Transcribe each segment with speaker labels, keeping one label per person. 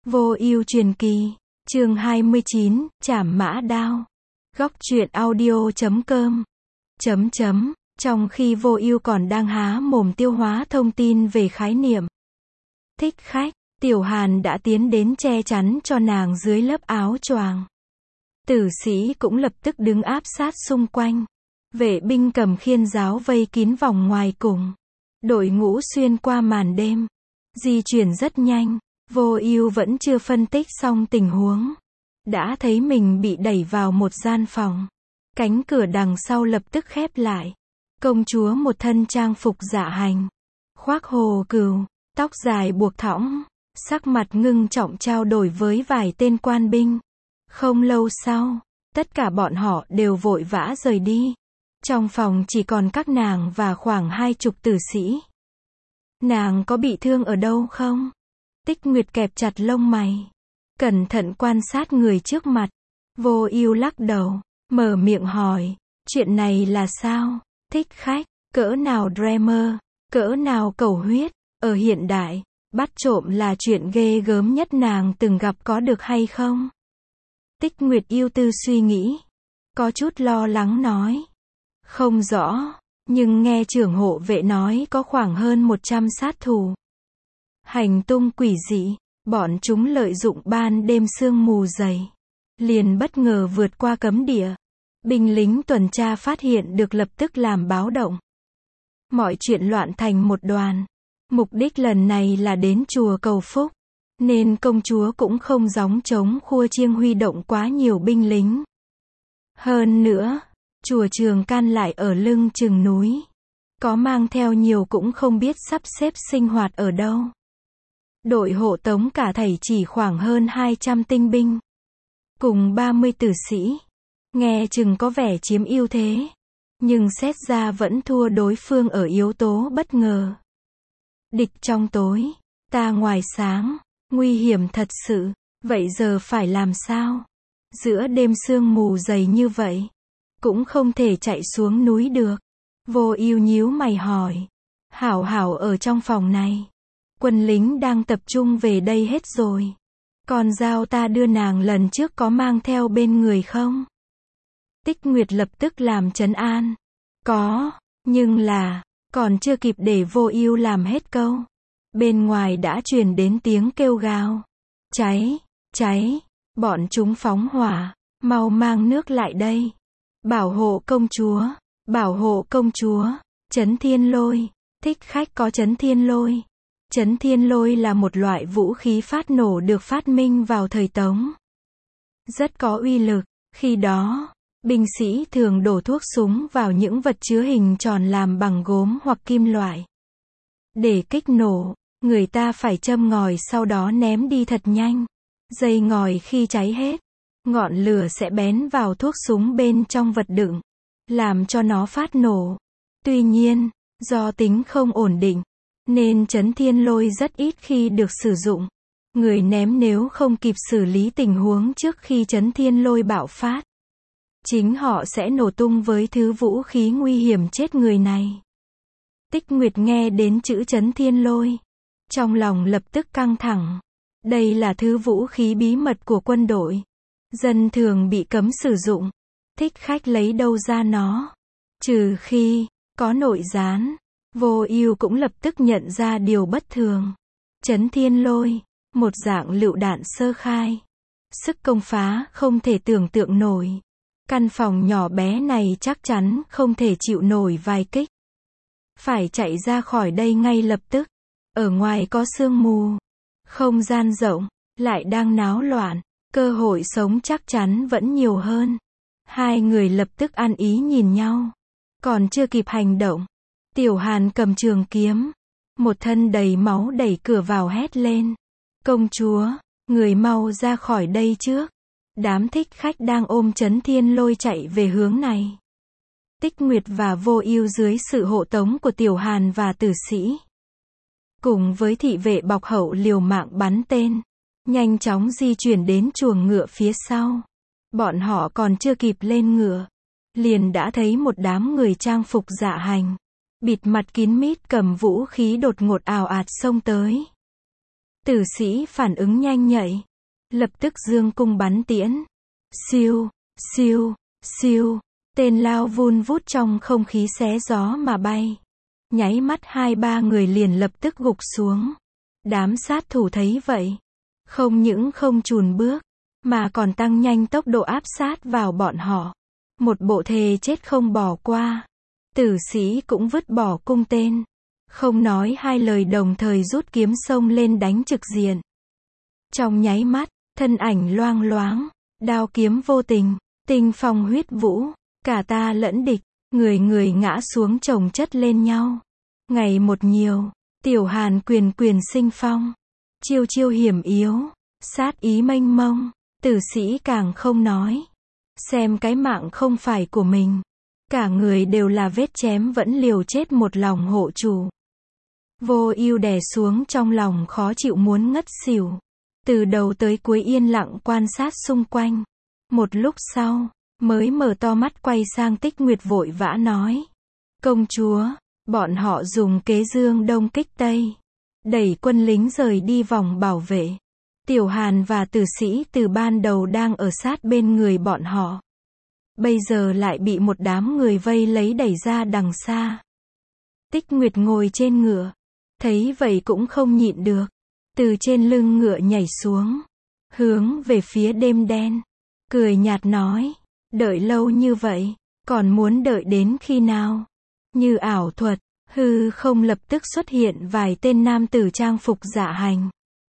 Speaker 1: Vô ưu truyền kỳ, chương 29, Trảm mã đao. Góc truyện audio.com. Trong khi Vô ưu còn đang há mồm tiêu hóa thông tin về khái niệm thích khách, Tiểu Hàn đã tiến đến che chắn cho nàng dưới lớp áo choàng. Tử sĩ cũng lập tức đứng áp sát xung quanh. Vệ binh cầm khiên giáo vây kín vòng ngoài cùng. Đội ngũ xuyên qua màn đêm. Di chuyển rất nhanh. Vô ưu vẫn chưa phân tích xong tình huống. Đã thấy mình bị đẩy vào một gian phòng. Cánh cửa đằng sau lập tức khép lại. Công chúa một thân trang phục dạ hành. Khoác hồ cừu, tóc dài buộc thõng. Sắc mặt ngưng trọng trao đổi với vài tên quan binh. Không lâu sau, tất cả bọn họ đều vội vã rời đi. Trong phòng chỉ còn các nàng và khoảng 20 tử sĩ. Nàng có bị thương ở đâu không? Tích Nguyệt kẹp chặt lông mày. Cẩn thận quan sát người trước mặt. Vô ưu lắc đầu, mở miệng hỏi. Chuyện này là sao? Thích khách, cỡ nào Dreamer, cỡ nào cầu huyết. Ở hiện đại, bắt trộm là chuyện ghê gớm nhất nàng từng gặp có được hay không? Tích Nguyệt ưu tư suy nghĩ. Có chút lo lắng nói. Không rõ, nhưng nghe trưởng hộ vệ nói có khoảng hơn 100 sát thủ. Hành tung quỷ dị, bọn chúng lợi dụng ban đêm sương mù dày. Liền bất ngờ vượt qua cấm địa. Binh lính tuần tra phát hiện được lập tức làm báo động. Mọi chuyện loạn thành một đoàn. Mục đích lần này là đến chùa cầu phúc. Nên công chúa cũng không gióng trống khua chiêng huy động quá nhiều binh lính. Hơn nữa, chùa Trường Can lại ở lưng chừng núi. Có mang theo nhiều cũng không biết sắp xếp sinh hoạt ở đâu. Đội hộ tống cả thảy chỉ khoảng hơn 200 tinh binh. Cùng 30 tử sĩ. Nghe chừng có vẻ chiếm ưu thế. Nhưng xét ra vẫn thua đối phương ở yếu tố bất ngờ. Địch trong tối, ta ngoài sáng. Nguy hiểm thật sự. Vậy giờ phải làm sao? Giữa đêm sương mù dày như vậy. Cũng không thể chạy xuống núi được. Vô ưu nhíu mày hỏi. Hảo hảo ở trong phòng này. Quân lính đang tập trung về đây hết rồi. Còn dao ta đưa nàng lần trước có mang theo bên người không? Tích Nguyệt lập tức làm trấn an. Có, nhưng là, còn chưa kịp để Vô ưu làm hết câu. Bên ngoài đã truyền đến tiếng kêu gào. Cháy, cháy, bọn chúng phóng hỏa, mau mang nước lại đây. Bảo hộ công chúa, bảo hộ công chúa. Trấn thiên lôi, thích khách có trấn thiên lôi. Trấn thiên lôi là một loại vũ khí phát nổ được phát minh vào thời Tống. Rất có uy lực, khi đó, binh sĩ thường đổ thuốc súng vào những vật chứa hình tròn làm bằng gốm hoặc kim loại. Để kích nổ, người ta phải châm ngòi sau đó ném đi thật nhanh. Dây ngòi khi cháy hết, ngọn lửa sẽ bén vào thuốc súng bên trong vật đựng, làm cho nó phát nổ. Tuy nhiên, do tính không ổn định, nên trấn thiên lôi rất ít khi được sử dụng. Người ném nếu không kịp xử lý tình huống trước khi trấn thiên lôi bạo phát, chính họ sẽ nổ tung với thứ vũ khí nguy hiểm chết người này. Tích Nguyệt nghe đến chữ trấn thiên lôi. Trong lòng lập tức căng thẳng. Đây là thứ vũ khí bí mật của quân đội. Dân thường bị cấm sử dụng. Thích khách lấy đâu ra nó? Trừ khi có nội gián. Vô ưu cũng lập tức nhận ra điều bất thường. Trấn thiên lôi, một dạng lựu đạn sơ khai. Sức công phá không thể tưởng tượng nổi. Căn phòng nhỏ bé này chắc chắn không thể chịu nổi vài kích. Phải chạy ra khỏi đây ngay lập tức. Ở ngoài có sương mù. Không gian rộng, lại đang náo loạn. Cơ hội sống chắc chắn vẫn nhiều hơn. Hai người lập tức ăn ý nhìn nhau. Còn chưa kịp hành động. Tiểu Hàn cầm trường kiếm. Một thân đầy máu đẩy cửa vào hét lên. Công chúa, người mau ra khỏi đây trước. Đám thích khách đang ôm trấn thiên lôi chạy về hướng này. Tích Nguyệt và Vô ưu dưới sự hộ tống của Tiểu Hàn và tử sĩ. Cùng với thị vệ bọc hậu liều mạng bắn tên. Nhanh chóng di chuyển đến chuồng ngựa phía sau. Bọn họ còn chưa kịp lên ngựa. Liền đã thấy một đám người trang phục dạ hành. Bịt mặt kín mít cầm vũ khí đột ngột ào ạt xông tới. Tử sĩ phản ứng nhanh nhạy, lập tức giương cung bắn tiễn. Siêu, siêu, siêu, tên lao vun vút trong không khí xé gió mà bay. Nháy mắt 2-3 người liền lập tức gục xuống. Đám sát thủ thấy vậy, không những không chùn bước, mà còn tăng nhanh tốc độ áp sát vào bọn họ. Một bộ thề chết không bỏ qua. Tử sĩ cũng vứt bỏ cung tên, không nói hai lời đồng thời rút kiếm xông lên đánh trực diện. Trong nháy mắt, thân ảnh loang loáng, đao kiếm vô tình, tinh phong huyết vũ, cả ta lẫn địch, người người ngã xuống chồng chất lên nhau. Ngày một nhiều, Tiểu Hàn quyền quyền sinh phong, chiêu chiêu hiểm yếu, sát ý mênh mông, tử sĩ càng không nói. Xem cái mạng không phải của mình, cả người đều là vết chém vẫn liều chết một lòng hộ chủ. Vô Ưu đè xuống trong lòng khó chịu muốn ngất xỉu. Từ đầu tới cuối yên lặng quan sát xung quanh. Một lúc sau, mới mở to mắt quay sang Tích Nguyệt vội vã nói. Công chúa, bọn họ dùng kế dương đông kích tây, đẩy quân lính rời đi vòng bảo vệ. Tiểu Hàn và tử sĩ từ ban đầu đang ở sát bên người bọn họ. Bây giờ lại bị một đám người vây lấy đẩy ra đằng xa. Tích Nguyệt ngồi trên ngựa, thấy vậy cũng không nhịn được. Từ trên lưng ngựa nhảy xuống, hướng về phía đêm đen. Cười nhạt nói, đợi lâu như vậy, còn muốn đợi đến khi nào? Như ảo thuật, hư không lập tức xuất hiện vài tên nam tử trang phục dạ hành.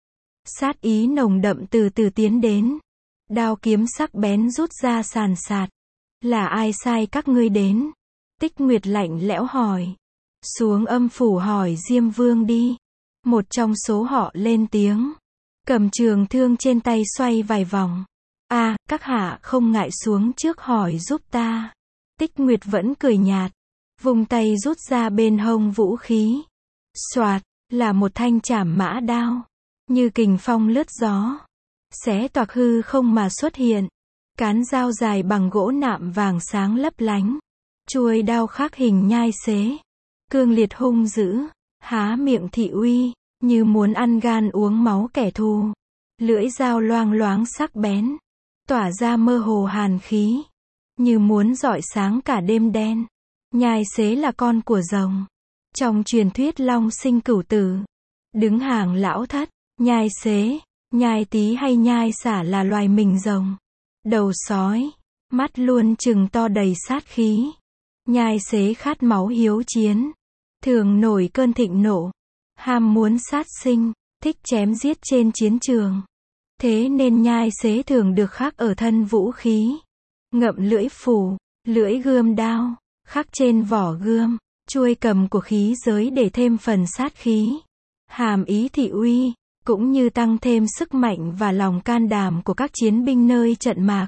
Speaker 1: Sát ý nồng đậm từ từ tiến đến. Đao kiếm sắc bén rút ra sàn sạt. Là ai sai các ngươi đến? Tích Nguyệt lạnh lẽo hỏi. Xuống âm phủ hỏi Diêm Vương đi. Một trong số họ lên tiếng. Cầm trường thương trên tay xoay vài vòng. Các hạ không ngại xuống trước hỏi giúp ta. Tích Nguyệt vẫn cười nhạt. Vùng tay rút ra bên hông vũ khí. Soạt, là một thanh trảm mã đao. Như kình phong lướt gió. Xé toạc hư không mà xuất hiện. Cán dao dài bằng gỗ nạm vàng sáng lấp lánh. Chuôi đao khắc hình nhai xế. Cương liệt hung dữ. Há miệng thị uy, như muốn ăn gan uống máu kẻ thù. Lưỡi dao loang loáng sắc bén, tỏa ra mơ hồ hàn khí, như muốn rọi sáng cả đêm đen. Nhai xế là con của rồng. Trong truyền thuyết long sinh cửu tử. Đứng hàng lão thất, nhai xế, nhai tý hay nhai xả là loài mình rồng. Đầu sói, mắt luôn trừng to đầy sát khí. Nhai xế khát máu hiếu chiến. Thường nổi cơn thịnh nộ, ham muốn sát sinh, thích chém giết trên chiến trường. Thế nên nhai xế thường được khắc ở thân vũ khí. Ngậm lưỡi phủ, lưỡi gươm đao, khắc trên vỏ gươm, chuôi cầm của khí giới để thêm phần sát khí. Hàm ý thị uy, cũng như tăng thêm sức mạnh và lòng can đảm của các chiến binh nơi trận mạc.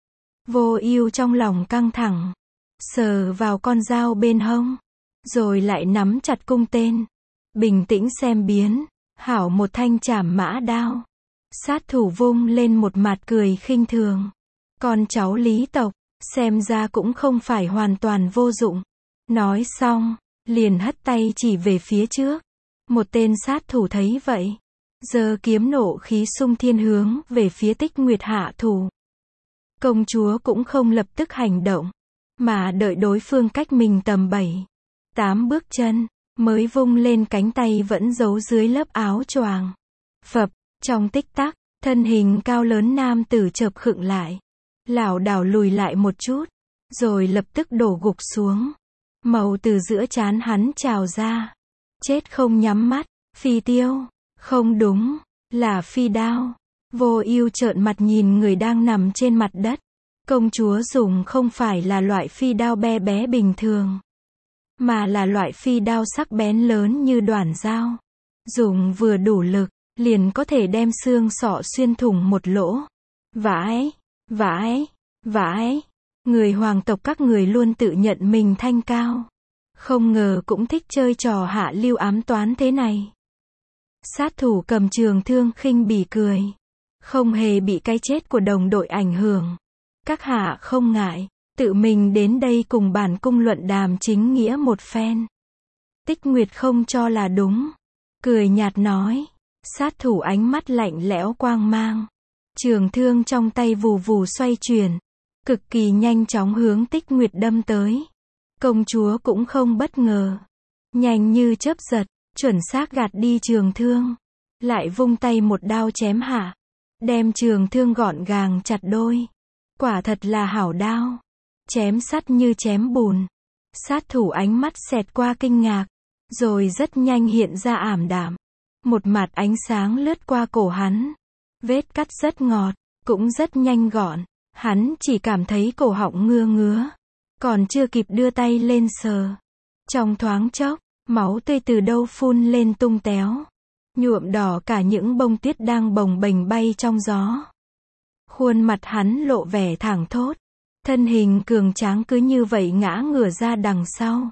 Speaker 1: Vô Ưu trong lòng căng thẳng, sờ vào con dao bên hông. Rồi lại nắm chặt cung tên. Bình tĩnh xem biến. Hảo một thanh trảm mã đao. Sát thủ vung lên một mặt cười khinh thường. Con cháu Lý tộc, xem ra cũng không phải hoàn toàn vô dụng. Nói xong, liền hất tay chỉ về phía trước. Một tên sát thủ thấy vậy, giơ kiếm nộ khí xung thiên hướng về phía Tích Nguyệt hạ thủ. Công chúa cũng không lập tức hành động, mà đợi đối phương cách mình tầm 7-8 bước chân, mới vung lên cánh tay vẫn giấu dưới lớp áo choàng. Phập, trong tích tắc, thân hình cao lớn nam tử chợp khựng lại, lảo đảo lùi lại một chút, rồi lập tức đổ gục xuống. Màu từ giữa trán hắn trào ra. Chết không nhắm mắt, phi tiêu, không đúng, là phi đao. Vô Ưu trợn mặt nhìn người đang nằm trên mặt đất. Công chúa dùng không phải là loại phi đao bé bé bình thường, mà là loại phi đao sắc bén lớn như đoản dao. Dùng vừa đủ lực, liền có thể đem xương sọ xuyên thủng một lỗ. Vãi, vãi, vãi. Người hoàng tộc các người luôn tự nhận mình thanh cao. Không ngờ cũng thích chơi trò hạ lưu ám toán thế này. Sát thủ cầm trường thương khinh bỉ cười. Không hề bị cái chết của đồng đội ảnh hưởng. Các hạ không ngại, tự mình đến đây cùng bản cung luận đàm chính nghĩa một phen. Tích Nguyệt không cho là đúng. Cười nhạt nói, Sát thủ ánh mắt lạnh lẽo quang mang. Trường thương trong tay vù vù xoay chuyển. Cực kỳ nhanh chóng hướng Tích Nguyệt đâm tới. Công chúa cũng không bất ngờ. Nhanh như chớp giật, chuẩn xác gạt đi trường thương. Lại vung tay một đao chém hạ. Đem trường thương gọn gàng chặt đôi. Quả thật là hảo đao. Chém sắt như chém bùn. Sát thủ ánh mắt xẹt qua kinh ngạc. Rồi rất nhanh hiện ra ảm đạm. Một mạt ánh sáng lướt qua cổ hắn. Vết cắt rất ngọt, cũng rất nhanh gọn. Hắn chỉ cảm thấy cổ họng ngứa ngứa. Còn chưa kịp đưa tay lên sờ. Trong thoáng chốc, máu tươi từ đâu phun lên tung téo. Nhuộm đỏ cả những bông tuyết đang bồng bềnh bay trong gió. Khuôn mặt hắn lộ vẻ thẳng thốt. Thân hình cường tráng cứ như vậy ngã ngửa ra đằng sau.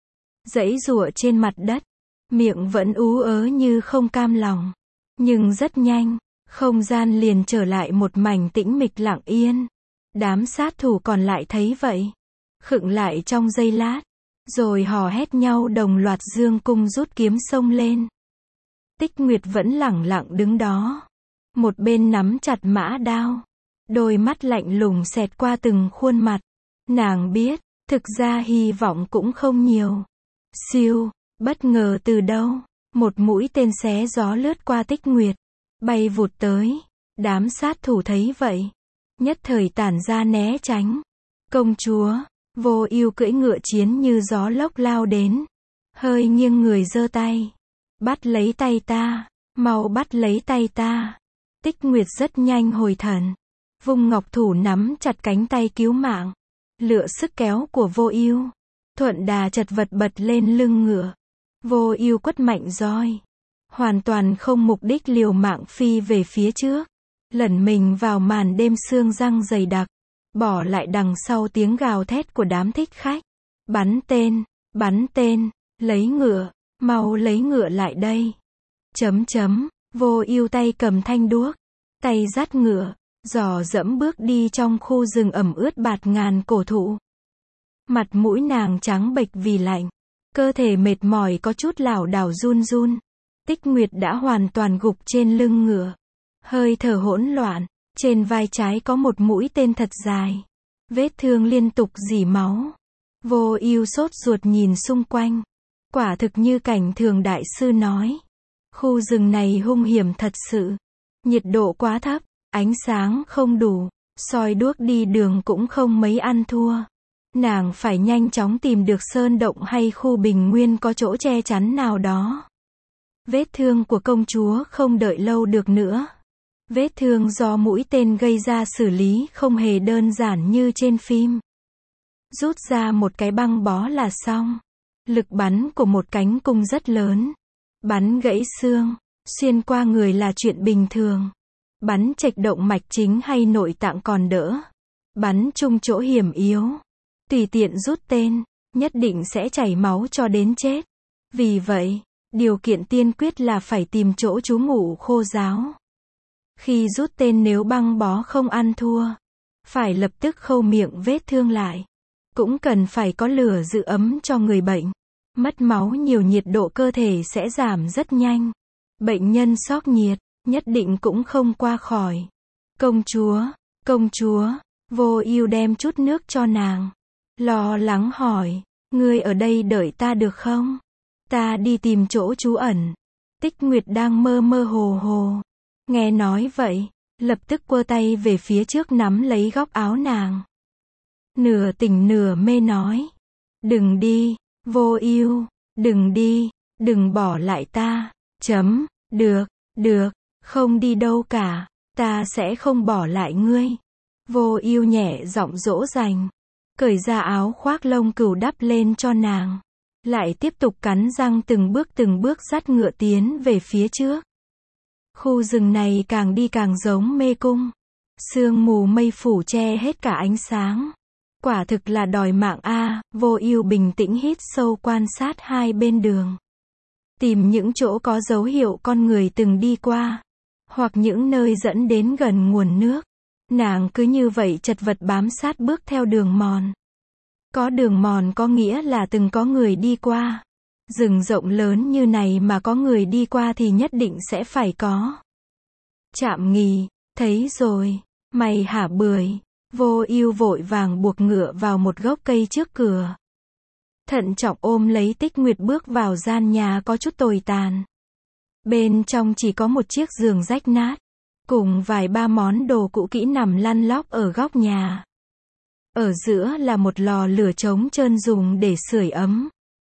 Speaker 1: Giãy giụa trên mặt đất. Miệng vẫn ú ớ như không cam lòng. Nhưng rất nhanh, không gian liền trở lại một mảnh tĩnh mịch lặng yên. Đám sát thủ còn lại thấy vậy. Khựng lại trong giây lát. Rồi hò hét nhau đồng loạt dương cung rút kiếm xông lên. Tích Nguyệt vẫn lẳng lặng đứng đó. Một bên nắm chặt mã đao. Đôi mắt lạnh lùng xẹt qua từng khuôn mặt. Nàng biết, thực ra hy vọng cũng không nhiều. Siêu, bất ngờ từ đâu, một mũi tên xé gió lướt qua Tích Nguyệt. Bay vụt tới. Đám sát thủ thấy vậy. Nhất thời tản ra né tránh. Công chúa, Vô Ưu cưỡi ngựa chiến như gió lốc lao đến. Hơi nghiêng người giơ tay. Bắt lấy tay ta, mau bắt lấy tay ta. Tích Nguyệt rất nhanh hồi thần. Vung ngọc thủ nắm chặt cánh tay cứu mạng. Lựa sức kéo của Vô Ưu. Thuận đà chật vật bật lên lưng ngựa. Vô Ưu quất mạnh roi. Hoàn toàn không mục đích liều mạng phi về phía trước. Lẩn mình vào màn đêm sương răng dày đặc. Bỏ lại đằng sau tiếng gào thét của đám thích khách. Bắn tên, lấy ngựa, mau lấy ngựa lại đây. Vô Ưu tay cầm thanh đuốc. Tay dắt ngựa, dò dẫm bước đi trong khu rừng ẩm ướt bạt ngàn cổ thụ. Mặt mũi nàng trắng bệch vì lạnh. Cơ thể mệt mỏi có chút lảo đảo run run. Tích Nguyệt đã hoàn toàn gục trên lưng ngựa. Hơi thở hỗn loạn. Trên vai trái có một mũi tên thật dài. Vết thương liên tục rỉ máu. Vô Ưu sốt ruột nhìn xung quanh. Quả thực như cảnh Thường đại sư nói. Khu rừng này hung hiểm thật sự. Nhiệt độ quá thấp, ánh sáng không đủ, soi đuốc đi đường cũng không mấy ăn thua. Nàng phải nhanh chóng tìm được sơn động hay khu bình nguyên có chỗ che chắn nào đó. Vết thương của công chúa không đợi lâu được nữa. Vết thương do mũi tên gây ra xử lý không hề đơn giản như trên phim. Rút ra một cái băng bó là xong. Lực bắn của một cánh cung rất lớn. Bắn gãy xương, xuyên qua người là chuyện bình thường. Bắn chệch động mạch chính hay nội tạng còn đỡ. Bắn trúng chỗ hiểm yếu. Tùy tiện rút tên, nhất định sẽ chảy máu cho đến chết. Vì vậy, điều kiện tiên quyết là phải tìm chỗ trú ngụ khô ráo. Khi rút tên nếu băng bó không ăn thua, phải lập tức khâu miệng vết thương lại. Cũng cần phải có lửa giữ ấm cho người bệnh. Mất máu nhiều nhiệt độ cơ thể sẽ giảm rất nhanh. Bệnh nhân sốc nhiệt, nhất định cũng không qua khỏi. Công chúa, Vô Ưu đem chút nước cho nàng. Lo lắng hỏi, ngươi ở đây đợi ta được không? Ta đi tìm chỗ trú ẩn. Tích Nguyệt đang mơ mơ hồ hồ. Nghe nói vậy, lập tức quơ tay về phía trước nắm lấy góc áo nàng. Nửa tỉnh nửa mê nói. Đừng đi, Vô Ưu, đừng đi, đừng bỏ lại ta. Được, không đi đâu cả, ta sẽ không bỏ lại ngươi. Vô Ưu nhẹ giọng dỗ dành. Cởi ra áo khoác lông cừu đắp lên cho nàng. Lại tiếp tục cắn răng từng bước dắt ngựa tiến về phía trước. Khu rừng này càng đi càng giống mê cung. Sương mù mây phủ che hết cả ánh sáng. Quả thực là đòi mạng a. Vô Ưu bình tĩnh hít sâu quan sát hai bên đường. Tìm những chỗ có dấu hiệu con người từng đi qua. Hoặc những nơi dẫn đến gần nguồn nước. Nàng cứ như vậy chật vật bám sát bước theo đường mòn. Có đường mòn có nghĩa là từng có người đi qua. Rừng rộng lớn như này mà có người đi qua thì nhất định sẽ phải có trạm nghỉ. Thấy rồi, mày hả bưởi. Vô Ưu vội vàng buộc ngựa vào một gốc cây trước cửa. Thận trọng ôm lấy Tích Nguyệt bước vào gian nhà có chút tồi tàn. Bên trong chỉ có một chiếc giường rách nát, cùng vài ba món đồ cũ kỹ nằm lăn lóc ở góc nhà. Ở giữa là một lò lửa trống trơn dùng để sưởi ấm.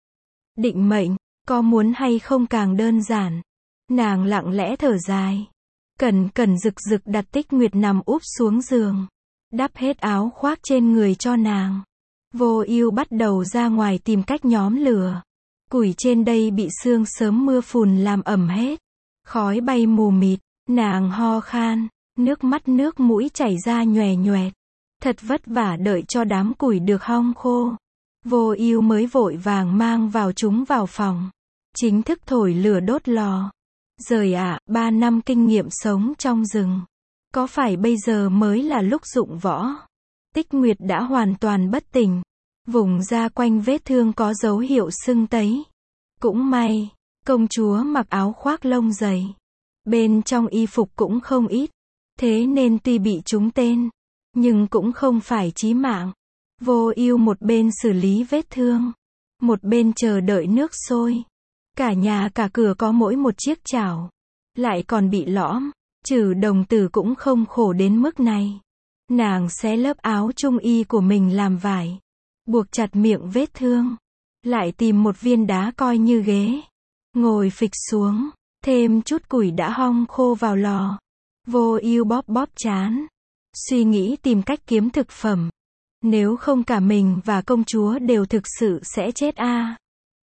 Speaker 1: Định mệnh, có muốn hay không càng đơn giản. Nàng lặng lẽ thở dài. Cẩn cẩn rực rực đặt Tích Nguyệt nằm úp xuống giường. Đắp hết áo khoác trên người cho nàng. Vô Ưu bắt đầu ra ngoài tìm cách nhóm lửa. Củi trên đây bị sương sớm mưa phùn làm ẩm hết. Khói bay mù mịt, nàng ho khan, nước mắt nước mũi chảy ra nhoè nhoẹt. Thật vất vả đợi cho đám củi được hong khô. Vô Ưu mới vội vàng mang vào chúng vào phòng. Chính thức thổi lửa đốt lò. Giời ạ, 3 năm kinh nghiệm sống trong rừng. Có phải bây giờ mới là lúc dụng võ? Tích Nguyệt đã hoàn toàn bất tỉnh. Vùng da quanh vết thương có dấu hiệu sưng tấy. Cũng may, công chúa mặc áo khoác lông dày. Bên trong y phục cũng không ít. Thế nên tuy bị trúng tên, nhưng cũng không phải chí mạng. Vô Ưu một bên xử lý vết thương, một bên chờ đợi nước sôi. Cả nhà cả cửa có mỗi một chiếc chảo. Lại còn bị lõm. Trừ đồng tử cũng không khổ đến mức này. Nàng xé lớp áo trung y của mình làm vải. Buộc chặt miệng vết thương. Lại tìm một viên đá coi như ghế. Ngồi phịch xuống. Thêm chút củi đã hong khô vào lò. Vô Ưu bóp bóp trán. Suy nghĩ tìm cách kiếm thực phẩm. Nếu không cả mình và công chúa đều thực sự sẽ chết a.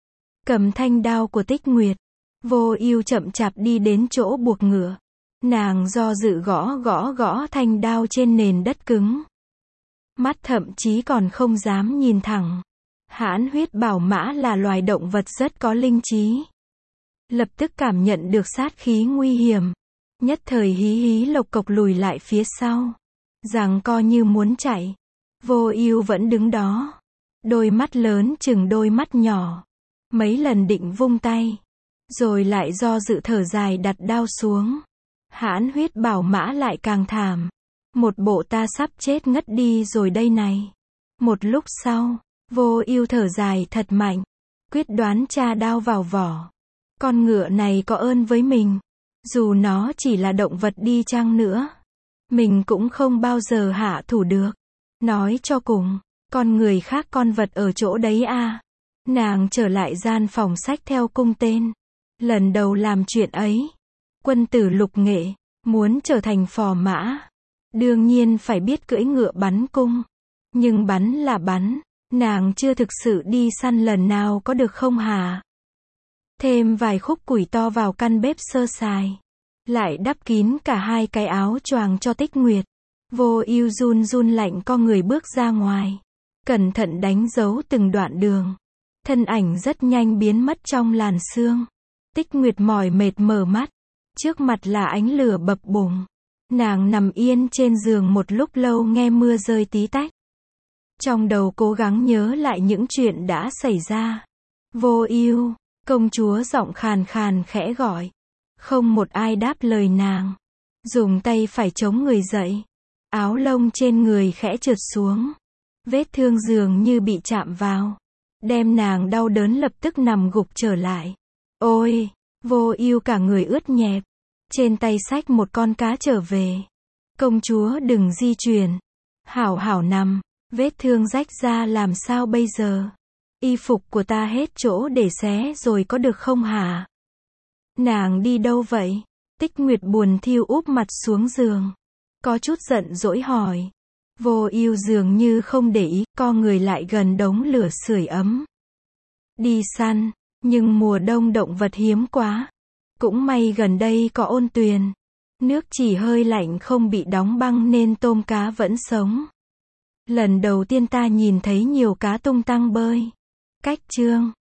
Speaker 1: Cầm thanh đao của Tích Nguyệt. Vô Ưu chậm chạp đi đến chỗ buộc ngựa. Nàng do dự gõ thanh đao trên nền đất cứng. Mắt thậm chí còn không dám nhìn thẳng. Hãn huyết bảo mã là loài động vật rất có linh trí. Lập tức cảm nhận được sát khí nguy hiểm. Nhất thời hí hí lộc cộc lùi lại phía sau. Giằng co như muốn chạy. Vô Ưu vẫn đứng đó. Đôi mắt lớn chừng đôi mắt nhỏ. Mấy lần định vung tay. Rồi lại do dự thở dài đặt đao xuống. Hãn huyết bảo mã lại càng thảm. Một bộ ta sắp chết ngất đi rồi đây này. Một lúc sau, Vô Ưu thở dài thật mạnh. Quyết đoán tra đao vào vỏ. Con ngựa này có ơn với mình. Dù nó chỉ là động vật đi chăng nữa. Mình cũng không bao giờ hạ thủ được. Nói cho cùng, con người khác con vật ở chỗ đấy a. Nàng trở lại gian phòng sách theo cung tên. Lần đầu làm chuyện ấy. Quân tử lục nghệ, muốn trở thành phò mã. Đương nhiên phải biết cưỡi ngựa bắn cung. Nhưng bắn là bắn, nàng chưa thực sự đi săn lần nào có được không hả? Thêm vài khúc củi to vào căn bếp sơ sài. Lại đắp kín cả hai cái áo choàng cho Tích Nguyệt. Vô Ưu run run lạnh co người bước ra ngoài. Cẩn thận đánh dấu từng đoạn đường. Thân ảnh rất nhanh biến mất trong làn sương. Tích Nguyệt mỏi mệt mở mắt. Trước mặt là ánh lửa bập bùng. Nàng nằm yên trên giường một lúc lâu nghe mưa rơi tí tách. Trong đầu cố gắng nhớ lại những chuyện đã xảy ra. Vô Ưu, công chúa giọng khàn khàn khẽ gọi. Không một ai đáp lời nàng. Dùng tay phải chống người dậy. Áo lông trên người khẽ trượt xuống. Vết thương dường như bị chạm vào. Đem nàng đau đớn lập tức nằm gục trở lại. Ôi, Vô Ưu cả người ướt nhẹp. Trên tay xách một con cá trở về. Công chúa đừng di chuyển. Hảo hảo nằm. Vết thương rách ra làm sao bây giờ? Y phục của ta hết chỗ để xé rồi có được không hả? Nàng đi đâu vậy? Tích Nguyệt buồn thiu úp mặt xuống giường. Có chút giận dỗi hỏi. Vô Ưu dường như không để ý, co người lại gần đống lửa sưởi ấm. Đi săn, nhưng mùa đông động vật hiếm quá. Cũng may gần đây có ôn tuyền. Nước chỉ hơi lạnh không bị đóng băng nên tôm cá vẫn sống. Lần đầu tiên ta nhìn thấy nhiều cá tung tăng bơi. Cách chương